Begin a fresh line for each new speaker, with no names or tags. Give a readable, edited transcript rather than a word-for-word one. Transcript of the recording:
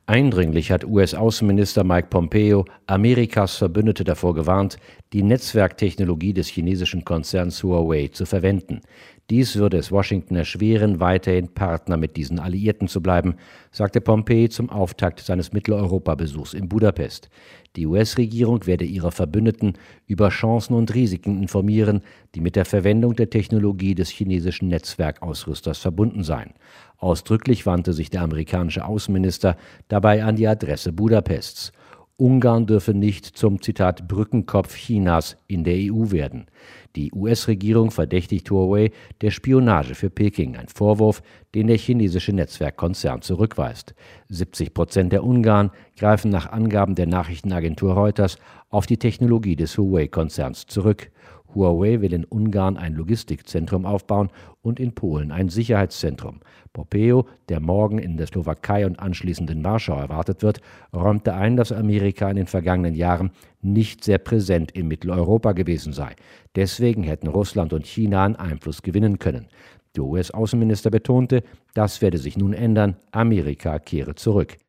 Eindringlich hat US-Außenminister Mike Pompeo Amerikas Verbündete davor gewarnt, die Netzwerktechnologie des chinesischen Konzerns Huawei zu verwenden. Dies würde es Washington erschweren, weiterhin Partner mit diesen Alliierten zu bleiben, sagte Pompeo zum Auftakt seines Mitteleuropa-Besuchs in Budapest. Die US-Regierung werde ihre Verbündeten über Chancen und Risiken informieren, die mit der Verwendung der Technologie des chinesischen Netzwerkausrüsters verbunden seien. Ausdrücklich wandte sich der amerikanische Außenminister dabei an die Adresse Budapests. Ungarn dürfe nicht zum, Zitat, Brückenkopf Chinas in der EU werden. Die US-Regierung verdächtigt Huawei der Spionage für Peking, ein Vorwurf, den der chinesische Netzwerkkonzern zurückweist. 70% der Ungarn greifen nach Angaben der Nachrichtenagentur Reuters auf die Technologie des Huawei-Konzerns zurück. Huawei will in Ungarn ein Logistikzentrum aufbauen und in Polen ein Sicherheitszentrum. Pompeo, der morgen in der Slowakei und anschließend in Warschau erwartet wird, räumte ein, dass Amerika in den vergangenen Jahren nicht sehr präsent in Mitteleuropa gewesen sei. Deswegen hätten Russland und China an Einfluss gewinnen können. Der US-Außenminister betonte, das werde sich nun ändern, Amerika kehre zurück.